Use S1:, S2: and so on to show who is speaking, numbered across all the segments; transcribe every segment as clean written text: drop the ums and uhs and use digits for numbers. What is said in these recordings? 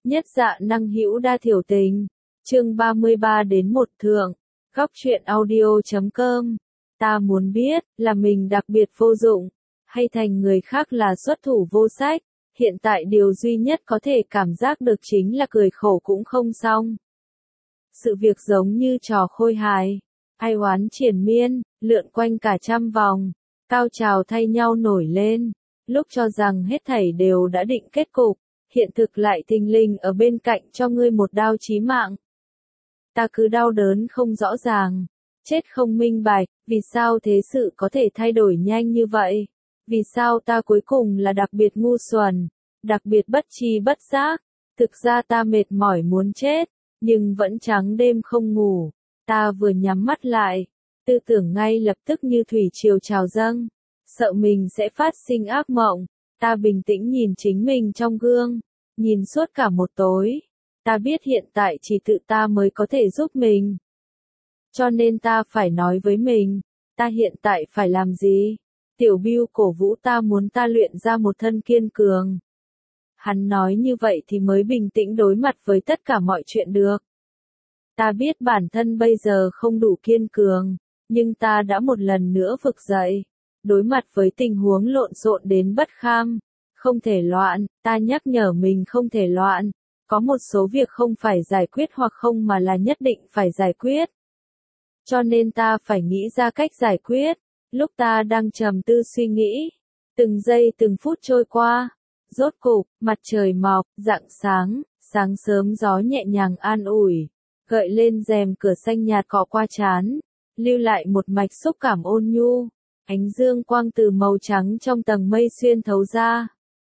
S1: Nhất dạ năng hữu đa thiểu tình. Chương 33 đến 1 thượng. Góc truyện audio.com. Ta muốn biết, là mình đặc biệt vô dụng, hay thành người khác là xuất thủ vô sách. Hiện tại điều duy nhất có thể cảm giác được chính là cười khổ cũng không xong. Sự việc giống như trò khôi hài. Ai oán triền miên, lượn quanh cả trăm vòng. Cao trào thay nhau nổi lên. Lúc cho rằng hết thảy đều đã định kết cục, hiện thực lại thình lình ở bên cạnh cho ngươi một đao chí mạng. Ta cứ đau đớn không rõ ràng, chết không minh bạch, vì sao thế sự có thể thay đổi nhanh như vậy? Vì sao ta cuối cùng là đặc biệt ngu xuẩn, đặc biệt bất tri bất giác? Thực ra ta mệt mỏi muốn chết, nhưng vẫn trắng đêm không ngủ. Ta vừa nhắm mắt lại, tư tưởng ngay lập tức như thủy triều trào dâng, sợ mình sẽ phát sinh ác mộng. Ta bình tĩnh nhìn chính mình trong gương, nhìn suốt cả một tối. Ta biết hiện tại chỉ tự ta mới có thể giúp mình. Cho nên ta phải nói với mình, ta hiện tại phải làm gì? Tiểu Bưu cổ vũ ta muốn ta luyện ra một thân kiên cường. Hắn nói như vậy thì mới bình tĩnh đối mặt với tất cả mọi chuyện được. Ta biết bản thân bây giờ không đủ kiên cường, nhưng ta đã một lần nữa vực dậy. Đối mặt với tình huống lộn xộn đến bất kham, không thể loạn, ta nhắc nhở mình không thể loạn. Có một số việc không phải giải quyết hoặc không mà là nhất định phải giải quyết. Cho nên ta phải nghĩ ra cách giải quyết. Lúc ta đang trầm tư suy nghĩ, từng giây từng phút trôi qua. Rốt cục, mặt trời mọc, rạng sáng, sáng sớm gió nhẹ nhàng an ủi, gợi lên rèm cửa xanh nhạt cọ qua trán, lưu lại một mạch xúc cảm ôn nhu. Ánh dương quang từ màu trắng trong tầng mây xuyên thấu ra.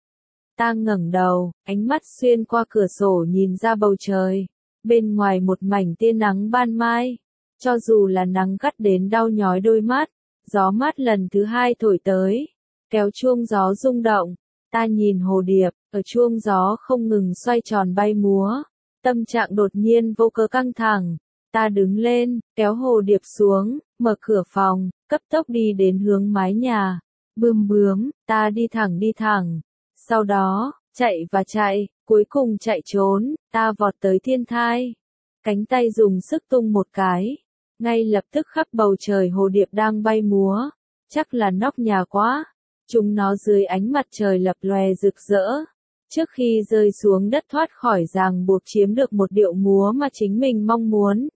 S1: Ta ngẩng đầu, ánh mắt xuyên qua cửa sổ nhìn ra bầu trời. Bên ngoài một mảnh tia nắng ban mai. Cho dù là nắng gắt đến đau nhói đôi mắt, gió mát lần thứ hai thổi tới, kéo chuông gió rung động. Ta nhìn hồ điệp, ở chuông gió không ngừng xoay tròn bay múa. Tâm trạng đột nhiên vô cớ căng thẳng. Ta đứng lên, kéo hồ điệp xuống, mở cửa phòng, cấp tốc đi đến hướng mái nhà. Bươm bướm, ta đi thẳng. Sau đó, chạy và chạy, cuối cùng chạy trốn, ta vọt tới thiên thai. Cánh tay dùng sức tung một cái. Ngay lập tức khắp bầu trời hồ điệp đang bay múa. Chắc là nóc nhà quá. Chúng nó dưới ánh mặt trời lập lòe rực rỡ. Trước khi rơi xuống đất thoát khỏi ràng buộc chiếm được một điệu múa mà chính mình mong muốn.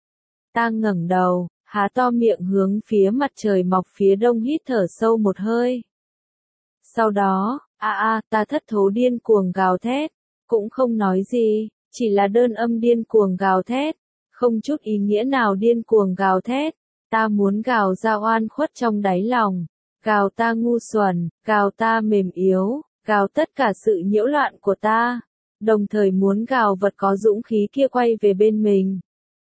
S1: Ta ngẩng đầu, há to miệng hướng phía mặt trời mọc phía đông hít thở sâu một hơi. Sau đó, ta thất thố điên cuồng gào thét, cũng không nói gì, chỉ là đơn âm điên cuồng gào thét, không chút ý nghĩa nào điên cuồng gào thét. Ta muốn gào ra oan khuất trong đáy lòng, gào ta ngu xuẩn, gào ta mềm yếu, gào tất cả sự nhiễu loạn của ta, đồng thời muốn gào vật có dũng khí kia quay về bên mình.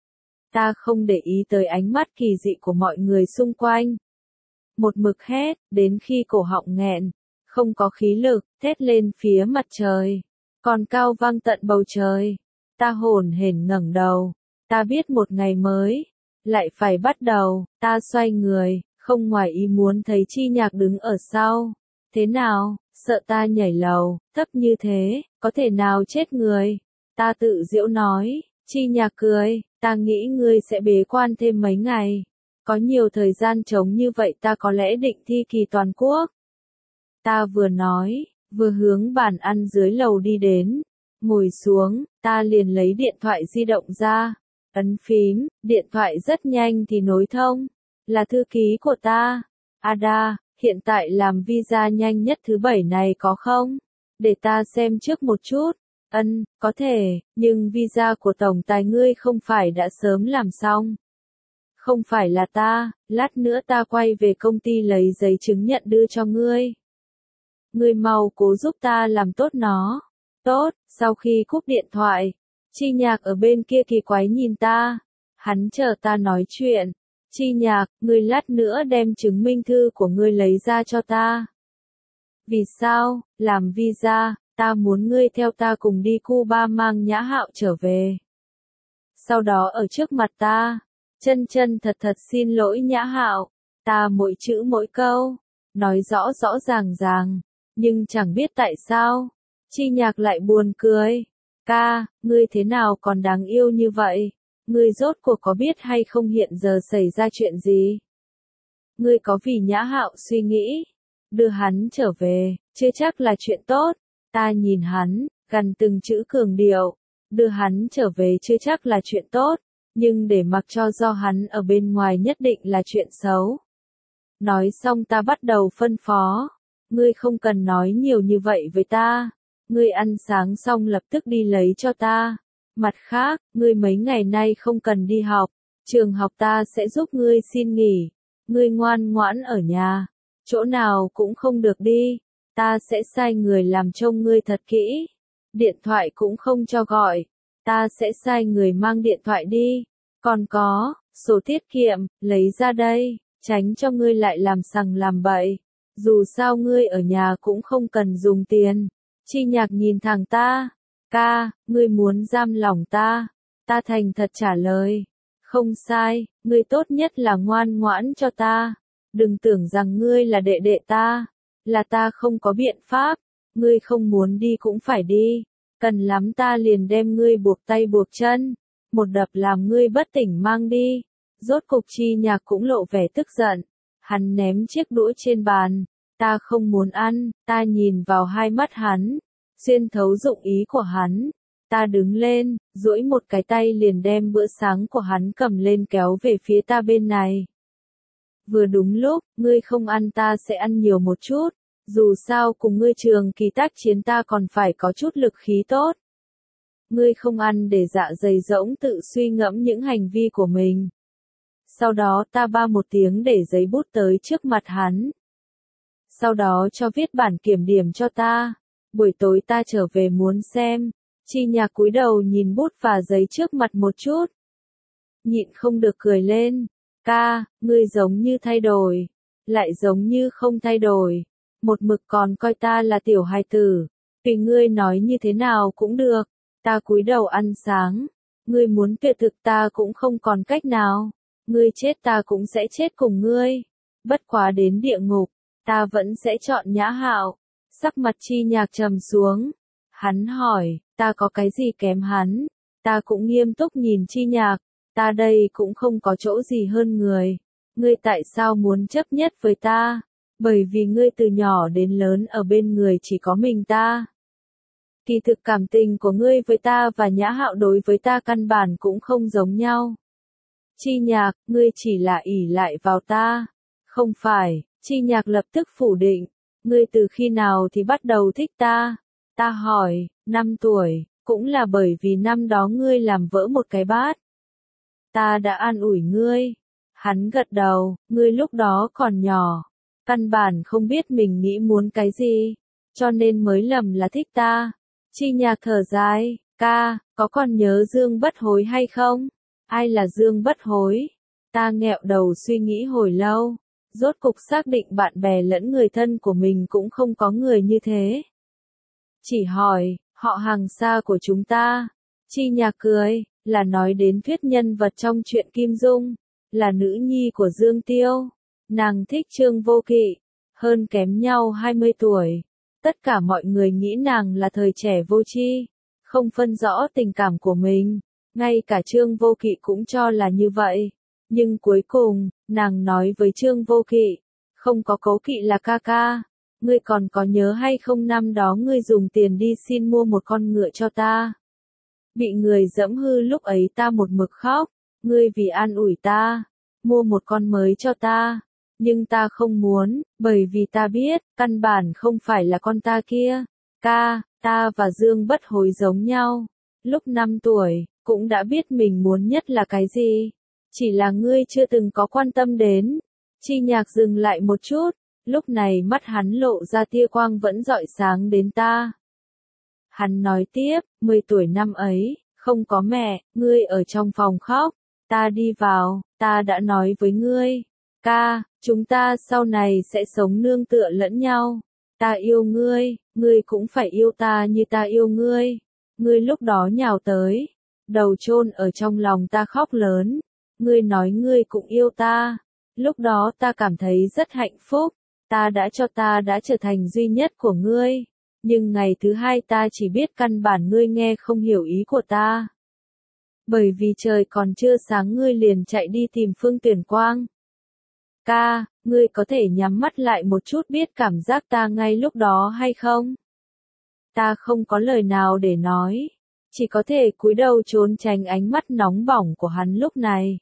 S1: Ta không để ý tới ánh mắt kỳ dị của mọi người xung quanh. Một mực hét, đến khi cổ họng nghẹn, không có khí lực, thét lên phía mặt trời. Còn cao vang tận bầu trời. Ta hổn hển ngẩng đầu. Ta biết một ngày mới lại phải bắt đầu. Ta xoay người, không ngoài ý muốn thấy Chi Nhạc đứng ở sau. Thế nào, sợ ta nhảy lầu, thấp như thế, có thể nào chết người? Ta tự giễu nói. Chi Nhạc cười, ta nghĩ ngươi sẽ bế quan thêm mấy ngày. Có nhiều thời gian trống như vậy ta có lẽ định thi kỳ toàn quốc. Ta vừa nói, vừa hướng bàn ăn dưới lầu đi đến. Ngồi xuống, ta liền lấy điện thoại di động ra. Ấn phím, điện thoại rất nhanh thì nối thông. Là thư ký của ta. Ada, hiện tại làm visa nhanh nhất thứ 7 này có không? Để ta xem trước một chút. Có thể, nhưng visa của tổng tài ngươi không phải đã sớm làm xong. Không phải là ta, lát nữa ta quay về công ty lấy giấy chứng nhận đưa cho ngươi. Ngươi mau cố giúp ta làm tốt nó. Tốt, sau khi cúp điện thoại, Chi Nhạc ở bên kia kỳ quái nhìn ta. Hắn chờ ta nói chuyện. Chi Nhạc, ngươi lát nữa đem chứng minh thư của ngươi lấy ra cho ta. Vì sao? Làm visa, ta muốn ngươi theo ta cùng đi Cuba mang Nhã Hạo trở về. Sau đó ở trước mặt ta, chân thật xin lỗi Nhã Hạo. Ta mỗi chữ mỗi câu, nói rõ ràng, nhưng chẳng biết tại sao, Chi Nhạc lại buồn cười. Ca, ngươi thế nào còn đáng yêu như vậy? Ngươi rốt cuộc có biết hay không hiện giờ xảy ra chuyện gì? Ngươi có vì Nhã Hạo suy nghĩ, đưa hắn trở về, chưa chắc là chuyện tốt. Ta nhìn hắn, gần từng chữ cường điệu, đưa hắn trở về chưa chắc là chuyện tốt, nhưng để mặc cho do hắn ở bên ngoài nhất định là chuyện xấu. Nói xong ta bắt đầu phân phó, ngươi không cần nói nhiều như vậy với ta, ngươi ăn sáng xong lập tức đi lấy cho ta. Mặt khác, ngươi mấy ngày nay không cần đi học, trường học ta sẽ giúp ngươi xin nghỉ, ngươi ngoan ngoãn ở nhà, chỗ nào cũng không được đi, ta sẽ sai người làm trông ngươi thật kỹ, điện thoại cũng không cho gọi, ta sẽ sai người mang điện thoại đi, còn có, sổ tiết kiệm, lấy ra đây, tránh cho ngươi lại làm sằng làm bậy, dù sao ngươi ở nhà cũng không cần dùng tiền. Chi Nhạc nhìn thẳng ta, ca, ngươi muốn giam lỏng ta, ta thành thật trả lời, không sai, ngươi tốt nhất là ngoan ngoãn cho ta, đừng tưởng rằng ngươi là đệ đệ ta, là ta không có biện pháp, ngươi không muốn đi cũng phải đi, cần lắm ta liền đem ngươi buộc tay buộc chân, một đập làm ngươi bất tỉnh mang đi. Rốt cục Chi Nhạc cũng lộ vẻ tức giận, hắn ném chiếc đũa trên bàn, ta không muốn ăn, ta nhìn vào hai mắt hắn, xuyên thấu dụng ý của hắn, ta đứng lên, duỗi một cái tay liền đem bữa sáng của hắn cầm lên kéo về phía ta bên này. Vừa đúng lúc, ngươi không ăn ta sẽ ăn nhiều một chút, dù sao cùng ngươi trường kỳ tác chiến ta còn phải có chút lực khí tốt. Ngươi không ăn để dạ dày rỗng tự suy ngẫm những hành vi của mình. Sau đó ta ba một tiếng để giấy bút tới trước mặt hắn. Sau đó cho viết bản kiểm điểm cho ta. Buổi tối ta trở về muốn xem. Chi Nhạc cúi đầu nhìn bút và giấy trước mặt một chút. Nhịn không được cười lên. Ca, ngươi giống như thay đổi. Lại giống như không thay đổi. Một mực còn coi ta là tiểu hài tử. Tùy ngươi nói như thế nào cũng được. Ta cúi đầu ăn sáng. Ngươi muốn tuyệt thực ta cũng không còn cách nào. Ngươi chết ta cũng sẽ chết cùng ngươi. Bất quá đến địa ngục, ta vẫn sẽ chọn Nhã Hạo. Sắc mặt Chi Nhạc trầm xuống. Hắn hỏi, ta có cái gì kém hắn? Ta cũng nghiêm túc nhìn Chi Nhạc. Ta đây cũng không có chỗ gì hơn người. Ngươi tại sao muốn chấp nhất với ta? Bởi vì ngươi từ nhỏ đến lớn ở bên người chỉ có mình ta. Kỳ thực cảm tình của ngươi với ta và Nhã Hạo đối với ta căn bản cũng không giống nhau. Chi Nhạc, ngươi chỉ là ỷ lại vào ta. Không phải, Chi Nhạc lập tức phủ định. Ngươi từ khi nào thì bắt đầu thích ta? Ta hỏi, 5 tuổi, cũng là bởi vì năm đó ngươi làm vỡ một cái bát. Ta đã an ủi ngươi. Hắn gật đầu, ngươi lúc đó còn nhỏ. Căn bản không biết mình nghĩ muốn cái gì. Cho nên mới lầm là thích ta. Chi Nhạc thở dài, ca, có còn nhớ Dương Bất Hối hay không? Ai là Dương Bất Hối? Ta nghẹo đầu suy nghĩ hồi lâu. Rốt cục xác định bạn bè lẫn người thân của mình cũng không có người như thế. Chỉ hỏi, họ hàng xa của chúng ta. Chi Nhạc cười, là nói đến thuyết nhân vật trong truyện Kim Dung, là nữ nhi của Dương Tiêu. Nàng thích Trương Vô Kỵ, hơn kém nhau 20 tuổi. Tất cả mọi người nghĩ nàng là thời trẻ vô tri, không phân rõ tình cảm của mình. Ngay cả Trương Vô Kỵ cũng cho là như vậy. Nhưng cuối cùng, nàng nói với Trương Vô Kỵ, không có Cố Kỵ là ca ca. Ngươi còn có nhớ hay không năm đó ngươi dùng tiền đi xin mua một con ngựa cho ta? Bị người dẫm hư lúc ấy ta một mực khóc. Ngươi vì an ủi ta, mua một con mới cho ta. Nhưng ta không muốn, bởi vì ta biết, căn bản không phải là con ta kia. Ca, ta và Dương Bất Hối giống nhau. Lúc 5 tuổi, cũng đã biết mình muốn nhất là cái gì. Chỉ là ngươi chưa từng có quan tâm đến. Chi Nhạc dừng lại một chút, lúc này mắt hắn lộ ra tia quang vẫn rọi sáng đến ta. Hắn nói tiếp, 10 tuổi năm ấy, không có mẹ, ngươi ở trong phòng khóc. Ta đi vào, ta đã nói với ngươi. Ca, chúng ta sau này sẽ sống nương tựa lẫn nhau. Ta yêu ngươi, ngươi cũng phải yêu ta như ta yêu ngươi. Ngươi lúc đó nhào tới, đầu chôn ở trong lòng ta khóc lớn. Ngươi nói ngươi cũng yêu ta. Lúc đó ta cảm thấy rất hạnh phúc. Ta đã trở thành duy nhất của ngươi. Nhưng ngày thứ hai ta chỉ biết căn bản ngươi nghe không hiểu ý của ta. Bởi vì trời còn chưa sáng ngươi liền chạy đi tìm Phương Tuyển Quang. Ca, ngươi có thể nhắm mắt lại một chút biết cảm giác ta ngay lúc đó hay không? Ta không có lời nào để nói, chỉ có thể cúi đầu trốn tránh ánh mắt nóng bỏng của hắn lúc này.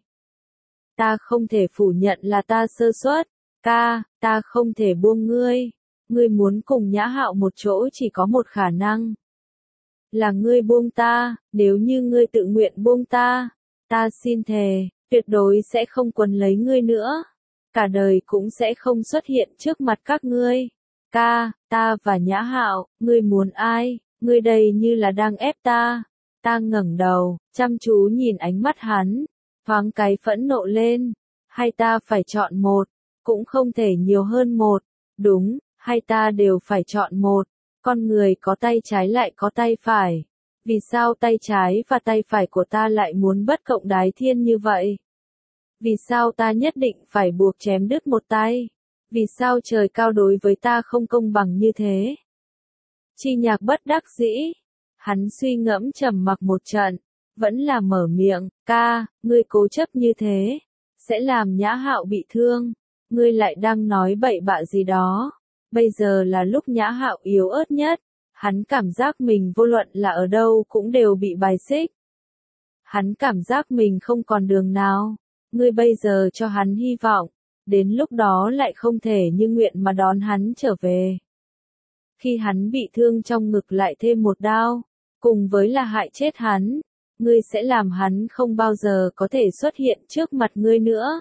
S1: Ta không thể phủ nhận là ta sơ suất, ca, ta không thể buông ngươi. Ngươi muốn cùng Nhã Hạo một chỗ chỉ có một khả năng. Là ngươi buông ta, nếu như ngươi tự nguyện buông ta xin thề, tuyệt đối sẽ không quấn lấy ngươi nữa. Cả đời cũng sẽ không xuất hiện trước mặt các ngươi. Ca, ta và Nhã Hạo, ngươi muốn ai? Ngươi đây như là đang ép ta. Ta ngẩng đầu, chăm chú nhìn ánh mắt hắn, thoáng cái phẫn nộ lên. Hay ta phải chọn một, cũng không thể nhiều hơn một. Đúng, hay ta đều phải chọn một. Con người có tay trái lại có tay phải. Vì sao tay trái và tay phải của ta lại muốn bất cộng đái thiên như vậy? Vì sao ta nhất định phải buộc chém đứt một tay? Vì sao trời cao đối với ta không công bằng như thế? Chi Nhạc bất đắc dĩ. Hắn suy ngẫm trầm mặc một trận, vẫn là mở miệng, ca, ngươi cố chấp như thế, sẽ làm Nhã Hạo bị thương. Ngươi lại đang nói bậy bạ gì đó. Bây giờ là lúc Nhã Hạo yếu ớt nhất. Hắn cảm giác mình vô luận là ở đâu cũng đều bị bài xích. Hắn cảm giác mình không còn đường nào. Ngươi bây giờ cho hắn hy vọng, đến lúc đó lại không thể như nguyện mà đón hắn trở về. Khi hắn bị thương trong ngực lại thêm một đao, cùng với là hại chết hắn, ngươi sẽ làm hắn không bao giờ có thể xuất hiện trước mặt ngươi nữa.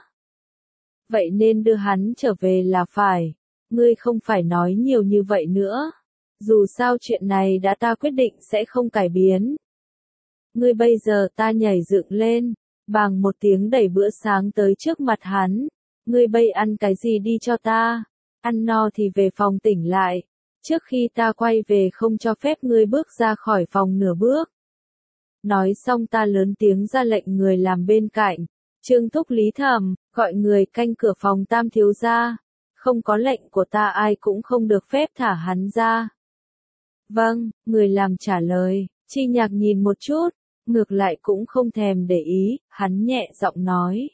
S1: Vậy nên đưa hắn trở về là phải, ngươi không phải nói nhiều như vậy nữa. Dù sao chuyện này đã ta quyết định sẽ không cải biến. Ngươi bây giờ ta nhảy dựng lên, bàng một tiếng đẩy bữa sáng tới trước mặt hắn. Ngươi bây ăn cái gì đi cho ta? Ăn no thì về phòng tỉnh lại. Trước khi ta quay về không cho phép ngươi bước ra khỏi phòng nửa bước. Nói xong ta lớn tiếng ra lệnh người làm bên cạnh. Trương Thúc Lý Thẩm, gọi người canh cửa phòng Tam thiếu gia. Không có lệnh của ta ai cũng không được phép thả hắn ra. Vâng, người làm trả lời. Chi Nhạc nhìn một chút, ngược lại cũng không thèm để ý, hắn nhẹ giọng nói.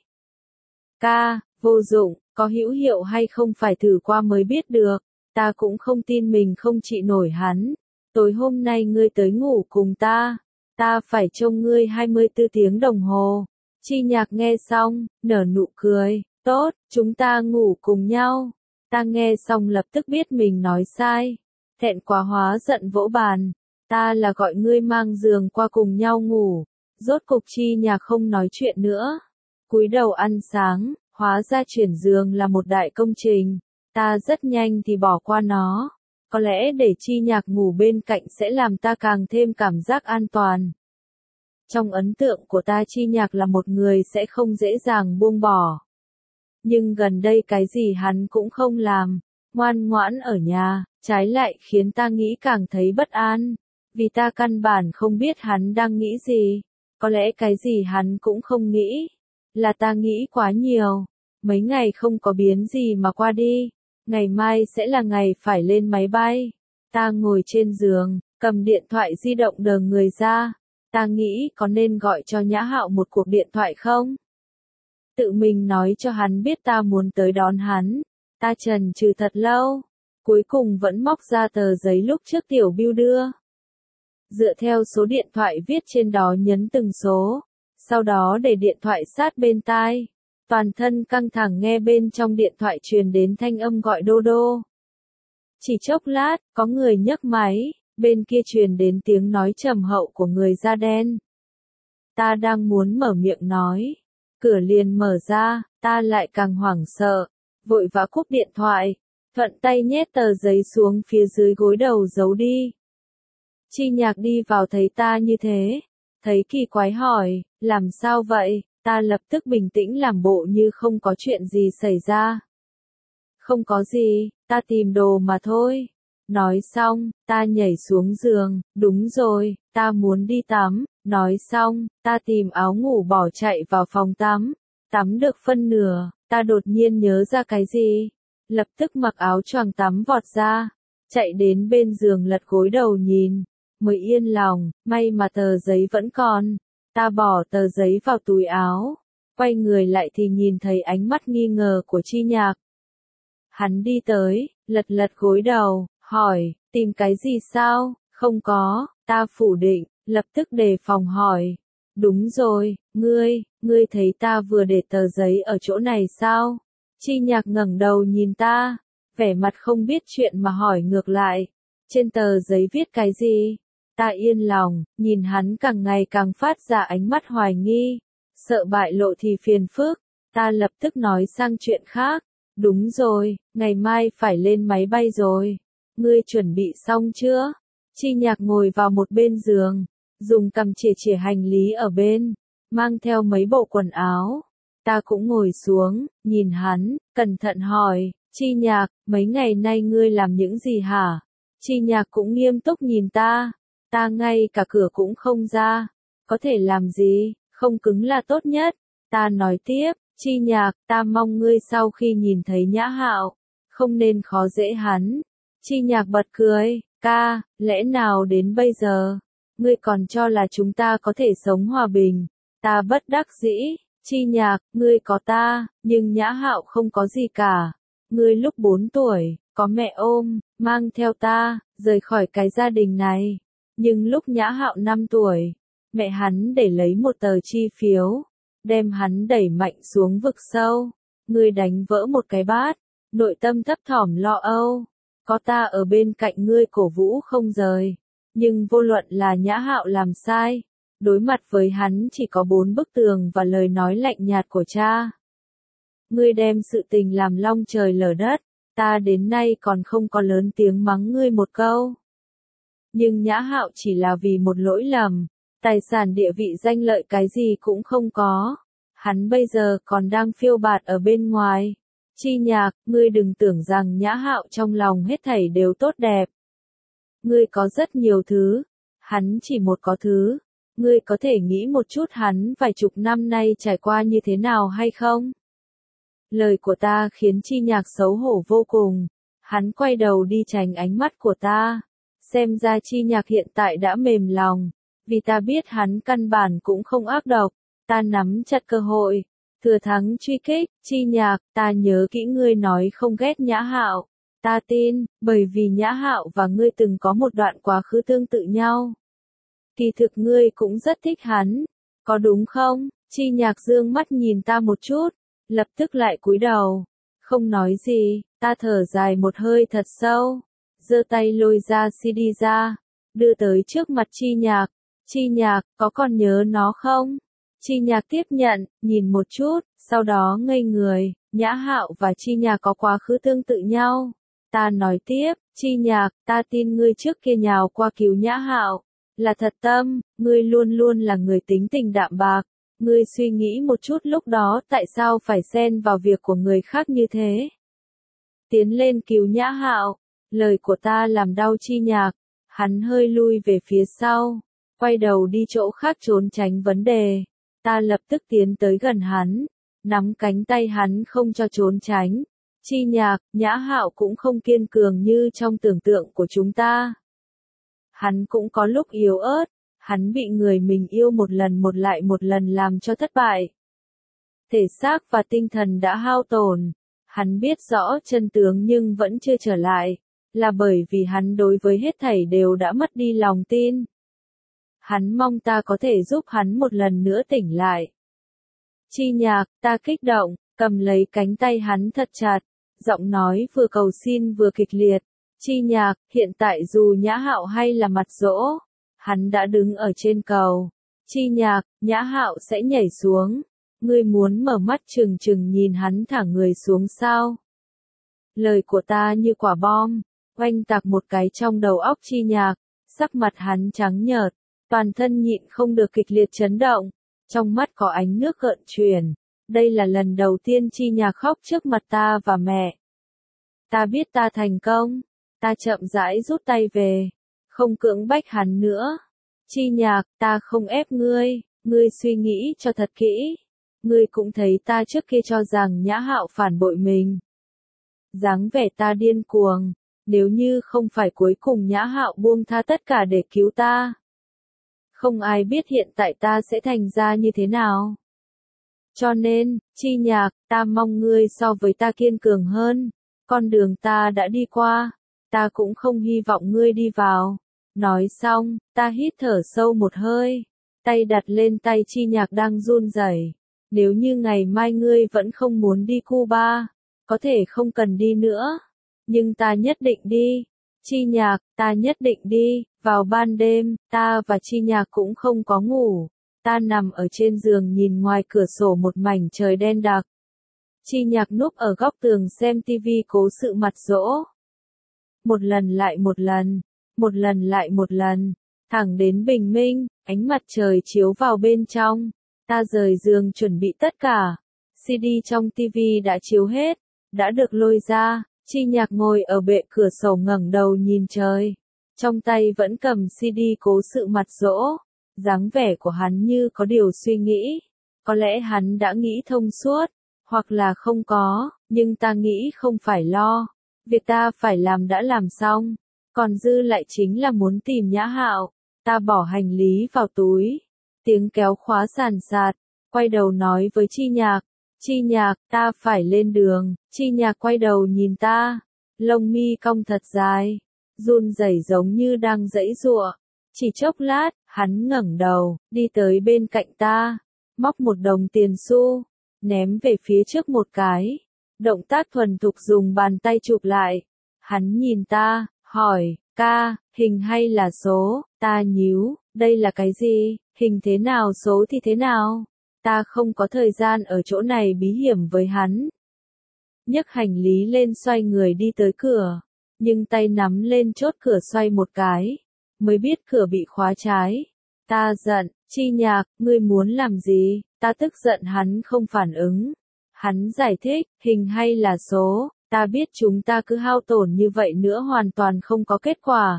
S1: Ca, vô dụng, có hữu hiệu hay không phải thử qua mới biết được, ta cũng không tin mình không trị nổi hắn. Tối hôm nay ngươi tới ngủ cùng ta phải trông ngươi 24 tiếng đồng hồ. Chi Nhạc nghe xong, nở nụ cười, tốt, chúng ta ngủ cùng nhau. Ta nghe xong lập tức biết mình nói sai, thẹn quá hóa giận vỗ bàn. Ta là gọi ngươi mang giường qua cùng nhau ngủ. Rốt cục Chi Nhạc không nói chuyện nữa. Cúi đầu ăn sáng, hóa ra chuyển giường là một đại công trình. Ta rất nhanh thì bỏ qua nó. Có lẽ để Chi Nhạc ngủ bên cạnh sẽ làm ta càng thêm cảm giác an toàn. Trong ấn tượng của ta Chi Nhạc là một người sẽ không dễ dàng buông bỏ. Nhưng gần đây cái gì hắn cũng không làm, ngoan ngoãn ở nhà, trái lại khiến ta nghĩ càng thấy bất an. Vì ta căn bản không biết hắn đang nghĩ gì. Có lẽ cái gì hắn cũng không nghĩ. Là ta nghĩ quá nhiều. Mấy ngày không có biến gì mà qua đi. Ngày mai sẽ là ngày phải lên máy bay. Ta ngồi trên giường, cầm điện thoại di động đờ người ra. Ta nghĩ có nên gọi cho Nhã Hạo một cuộc điện thoại không? Tự mình nói cho hắn biết ta muốn tới đón hắn. Ta chần chừ thật lâu. Cuối cùng vẫn móc ra tờ giấy lúc trước Tiểu Bưu đưa. Dựa theo số điện thoại viết trên đó nhấn từng số. Sau đó để điện thoại sát bên tai. Toàn thân căng thẳng nghe bên trong điện thoại truyền đến thanh âm gọi đô đô. Chỉ chốc lát, có người nhấc máy, bên kia truyền đến tiếng nói trầm hậu của người da đen. Ta đang muốn mở miệng nói. Cửa liền mở ra, ta lại càng hoảng sợ. Vội vã cúp điện thoại. Thuận tay nhét tờ giấy xuống phía dưới gối đầu giấu đi. Chi Nhạc đi vào thấy ta như thế. Thấy kỳ quái hỏi, làm sao vậy? Ta lập tức bình tĩnh làm bộ như không có chuyện gì xảy ra. Không có gì, ta tìm đồ mà thôi. Nói xong, ta nhảy xuống giường, đúng rồi, ta muốn đi tắm. Nói xong, ta tìm áo ngủ bỏ chạy vào phòng tắm. Tắm được phân nửa, ta đột nhiên nhớ ra cái gì. Lập tức mặc áo choàng tắm vọt ra. chạy đến bên giường lật gối đầu nhìn, mới yên lòng, may mà tờ giấy vẫn còn. Ta bỏ tờ giấy vào túi áo, quay người lại thì nhìn thấy ánh mắt nghi ngờ của Chi Nhạc. Hắn đi tới, lật lật gối đầu, hỏi, tìm cái gì sao? Không có, ta phủ định, lập tức đề phòng hỏi. Đúng rồi, ngươi thấy ta vừa để tờ giấy ở chỗ này sao? Chi Nhạc ngẩng đầu nhìn ta, vẻ mặt không biết chuyện mà hỏi ngược lại. Trên tờ giấy viết cái gì? Ta yên lòng, nhìn hắn càng ngày càng phát ra ánh mắt hoài nghi, sợ bại lộ thì phiền phức. Ta lập tức nói sang chuyện khác. Đúng rồi, ngày mai phải lên máy bay rồi. Ngươi chuẩn bị xong chưa? Chi Nhạc ngồi vào một bên giường, dùng cằm chìa chìa hành lý ở bên, mang theo mấy bộ quần áo. Ta cũng ngồi xuống, nhìn hắn, cẩn thận hỏi, Chi Nhạc, mấy ngày nay ngươi làm những gì hả? Chi Nhạc cũng nghiêm túc nhìn ta ngay cả cửa cũng không ra. Có thể làm gì, không cứng là tốt nhất. Ta nói tiếp, Chi Nhạc, ta mong ngươi sau khi nhìn thấy Nhã Hạo, không nên khó dễ hắn. Chi Nhạc bật cười, ca, lẽ nào đến bây giờ, ngươi còn cho là chúng ta có thể sống hòa bình? Ta bất đắc dĩ, Chi Nhạc, ngươi có ta, nhưng Nhã Hạo không có gì cả. Ngươi lúc 4 tuổi, có mẹ ôm, mang theo ta, rời khỏi cái gia đình này. Nhưng lúc Nhã Hạo 5 tuổi, mẹ hắn để lấy một tờ chi phiếu, đem hắn đẩy mạnh xuống vực sâu. Ngươi đánh vỡ một cái bát, nội tâm thấp thỏm lo âu. Có ta ở bên cạnh ngươi cổ vũ không rời. Nhưng vô luận là Nhã Hạo làm sai, đối mặt với hắn chỉ có 4 bức tường và lời nói lạnh nhạt của cha. Ngươi đem sự tình làm long trời lở đất, ta đến nay còn không có lớn tiếng mắng ngươi một câu. Nhưng Nhã Hạo chỉ là vì một lỗi lầm, tài sản địa vị danh lợi cái gì cũng không có. Hắn bây giờ còn đang phiêu bạt ở bên ngoài. Chi Nhạc, ngươi đừng tưởng rằng Nhã Hạo trong lòng hết thảy đều tốt đẹp. Ngươi có rất nhiều thứ, hắn chỉ một có thứ. Ngươi có thể nghĩ một chút hắn vài chục năm nay trải qua như thế nào hay không? Lời của ta khiến Chi Nhạc xấu hổ vô cùng. Hắn quay đầu đi tránh ánh mắt của ta. Xem ra Chi Nhạc hiện tại đã mềm lòng, vì ta biết hắn căn bản cũng không ác độc. Ta nắm chặt cơ hội, thừa thắng truy kích, Chi Nhạc, ta nhớ kỹ ngươi nói không ghét Nhã Hạo. Ta tin, bởi vì Nhã Hạo và ngươi từng có một đoạn quá khứ tương tự nhau. Kỳ thực ngươi cũng rất thích hắn, có đúng không? Chi Nhạc dương mắt nhìn ta một chút, lập tức lại cúi đầu, không nói gì. Ta thở dài một hơi thật sâu, giơ tay lôi ra CD ra, đưa tới trước mặt Chi Nhạc. Chi Nhạc, có còn nhớ nó không? Chi Nhạc tiếp nhận, nhìn một chút, sau đó ngây người. Nhã Hạo và Chi Nhạc có quá khứ tương tự nhau. Ta nói tiếp, Chi Nhạc, ta tin ngươi trước kia nhào qua cứu Nhã Hạo là thật tâm, ngươi luôn luôn là người tính tình đạm bạc. Ngươi suy nghĩ một chút lúc đó tại sao phải xen vào việc của người khác như thế? Tiến lên cứu Nhã Hạo. Lời của ta làm đau Chi Nhạc. Hắn hơi lui về phía sau, quay đầu đi chỗ khác trốn tránh vấn đề. Ta lập tức tiến tới gần hắn, nắm cánh tay hắn không cho trốn tránh. Chi Nhạc, Nhã Hạo cũng không kiên cường như trong tưởng tượng của chúng ta. Hắn cũng có lúc yếu ớt, hắn bị người mình yêu một lần làm cho thất bại. Thể xác và tinh thần đã hao tổn. Hắn biết rõ chân tướng nhưng vẫn chưa trở lại, là bởi vì hắn đối với hết thảy đều đã mất đi lòng tin. Hắn mong ta có thể giúp hắn một lần nữa tỉnh lại. Chi Nhạc, ta kích động, cầm lấy cánh tay hắn thật chặt, giọng nói vừa cầu xin vừa kịch liệt. Chi Nhạc, hiện tại dù Nhã Hạo hay là mặt dỗ, hắn đã đứng ở trên cầu. Chi Nhạc, Nhã Hạo sẽ nhảy xuống. Ngươi muốn mở mắt trừng trừng nhìn hắn thả người xuống sao? Lời của ta như quả bom, oanh tạc một cái trong đầu óc Chi Nhạc, sắc mặt hắn trắng nhợt, toàn thân nhịn không được kịch liệt chấn động, trong mắt có ánh nước gợn chuyển. Đây là lần đầu tiên Chi Nhạc khóc trước mặt ta và mẹ. Ta biết ta thành công, ta chậm rãi rút tay về, không cưỡng bách hắn nữa. Chi Nhạc, ta không ép ngươi, ngươi suy nghĩ cho thật kỹ. Ngươi cũng thấy ta trước kia cho rằng Nhã Hạo phản bội mình. Dáng vẻ ta điên cuồng, Nếu như không phải cuối cùng Nhã Hạo buông tha tất cả để cứu ta. Không ai biết hiện tại ta sẽ thành ra như thế nào. Cho nên, Chi Nhạc, ta mong ngươi so với ta kiên cường hơn. Con đường ta đã đi qua, ta cũng không hy vọng ngươi đi vào. Nói xong, ta hít thở sâu một hơi, tay đặt lên tay Chi Nhạc đang run rẩy. Nếu như ngày mai ngươi vẫn không muốn đi Cuba, có thể không cần đi nữa. Nhưng ta nhất định đi. Chi Nhạc, ta nhất định đi. Vào ban đêm, ta và Chi Nhạc cũng không có ngủ. Ta nằm ở trên giường nhìn ngoài cửa sổ một mảnh trời đen đặc. Chi Nhạc núp ở góc tường xem tivi cố sự mặt dỗ. Một lần lại một lần, một lần lại một lần, thẳng đến bình minh, ánh mặt trời chiếu vào bên trong. Ta rời giường chuẩn bị tất cả. CD trong tivi đã chiếu hết, đã được lôi ra. Chi Nhạc ngồi ở bệ cửa sổ ngẩng đầu nhìn trời. Trong tay vẫn cầm CD cố sự mặt dỗ. Dáng vẻ của hắn như có điều suy nghĩ. Có lẽ hắn đã nghĩ thông suốt, hoặc là không có, nhưng ta nghĩ không phải lo. Việc ta phải làm đã làm xong, còn dư lại chính là muốn tìm Nhã Hạo. Ta bỏ hành lý vào túi, tiếng kéo khóa sàn sạt, quay đầu nói với Chi Nhạc. Chi Nhạc, ta phải lên đường. Chi Nhạc quay đầu nhìn ta, lông mi cong thật dài, run rẩy giống như đang giãy giụa. Chỉ chốc lát, hắn ngẩng đầu, đi tới bên cạnh ta, móc một đồng tiền xu, ném về phía trước một cái. Động tác thuần thục dùng bàn tay chụp lại. Hắn nhìn ta, hỏi, ca, hình hay là số? Ta nhíu, đây là cái gì? Hình thế nào số thì thế nào? Ta không có thời gian ở chỗ này bí hiểm với hắn. Nhấc hành lý lên xoay người đi tới cửa, nhưng tay nắm lên chốt cửa xoay một cái, mới biết cửa bị khóa trái. Ta giận, Chi Nhạc, ngươi muốn làm gì? Ta tức giận hắn không phản ứng. Hắn giải thích, hình hay là số, ta biết chúng ta cứ hao tổn như vậy nữa hoàn toàn không có kết quả.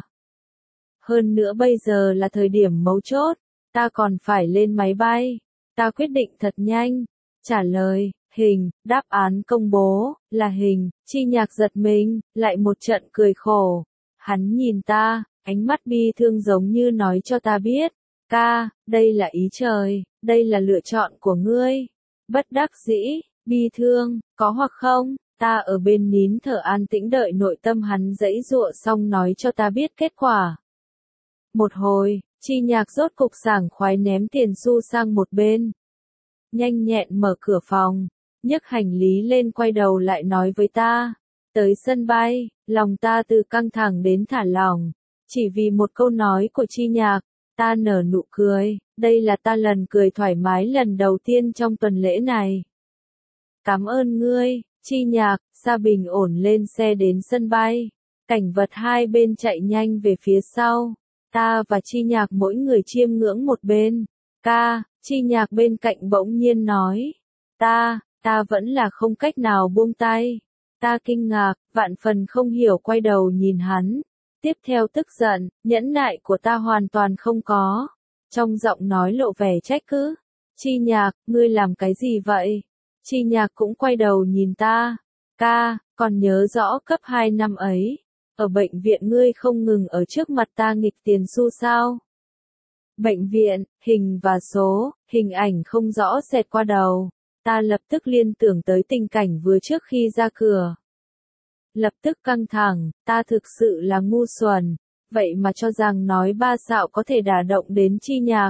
S1: Hơn nữa bây giờ là thời điểm mấu chốt, ta còn phải lên máy bay. Ta quyết định thật nhanh. Trả lời, hình, đáp án công bố, là hình. Chi Nhạc giật mình, lại một trận cười khổ. Hắn nhìn ta, ánh mắt bi thương giống như nói cho ta biết. Ca, đây là ý trời, đây là lựa chọn của ngươi. Bất đắc dĩ, bi thương, có hoặc không? Ta ở bên nín thở an tĩnh đợi nội tâm hắn giãy giụa xong nói cho ta biết kết quả. Một hồi, Chi Nhạc rốt cục sảng khoái ném tiền xu sang một bên. Nhanh nhẹn mở cửa phòng, nhấc hành lý lên quay đầu lại nói với ta. Tới sân bay, lòng ta từ căng thẳng đến thả lỏng. Chỉ vì một câu nói của Chi Nhạc, ta nở nụ cười. Đây là ta lần cười thoải mái lần đầu tiên trong tuần lễ này. Cảm ơn ngươi, Chi Nhạc. Sa bình ổn lên xe đến sân bay. Cảnh vật hai bên chạy nhanh về phía sau. Ta và Chi Nhạc mỗi người chiêm ngưỡng một bên. Ca, Chi Nhạc bên cạnh bỗng nhiên nói. Ta vẫn là không cách nào buông tay. Ta kinh ngạc, vạn phần không hiểu quay đầu nhìn hắn. Tiếp theo tức giận, nhẫn nại của ta hoàn toàn không có. Trong giọng nói lộ vẻ trách cứ. Chi Nhạc, ngươi làm cái gì vậy? Chi Nhạc cũng quay đầu nhìn ta. Ca, còn nhớ rõ cấp 2 năm ấy. Ở bệnh viện ngươi không ngừng ở trước mặt ta nghịch tiền xu sao? Bệnh viện, hình và số, hình ảnh không rõ xẹt qua đầu. Ta lập tức liên tưởng tới tình cảnh vừa trước khi ra cửa. Lập tức căng thẳng, ta thực sự là ngu xuẩn. Vậy mà cho rằng nói ba xạo có thể đả động đến Chi Nhạc.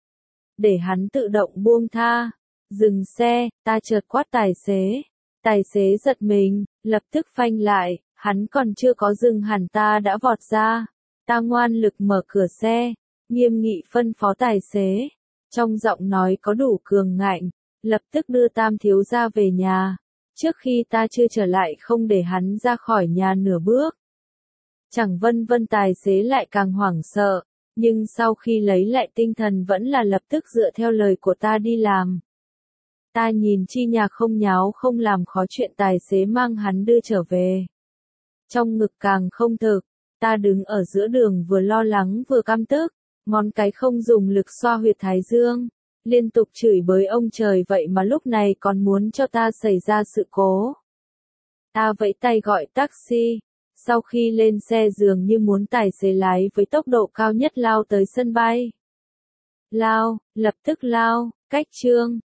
S1: Để hắn tự động buông tha. Dừng xe, ta chợt quát tài xế. Tài xế giật mình, lập tức phanh lại. Hắn còn chưa có dừng hẳn ta đã vọt ra. Ta ngoan lực mở cửa xe, nghiêm nghị phân phó tài xế. Trong giọng nói có đủ cường ngạnh, lập tức đưa Tam thiếu gia về nhà. Trước khi ta chưa trở lại không để hắn ra khỏi nhà nửa bước. Chẳng vân vân tài xế lại càng hoảng sợ, nhưng sau khi lấy lại tinh thần vẫn là lập tức dựa theo lời của ta đi làm. Ta nhìn Chi Nhạc không nháo không làm khó chuyện tài xế mang hắn đưa trở về. Trong ngực càng không thực, ta đứng ở giữa đường vừa lo lắng vừa căm tức, ngón cái không dùng lực xoa huyệt thái dương, liên tục chửi bới ông trời vậy mà lúc này còn muốn cho ta xảy ra sự cố. Ta vẫy tay gọi taxi, Sau khi lên xe dường như muốn tài xế lái với tốc độ cao nhất lao tới sân bay. Lao, lập tức lao, cách Trương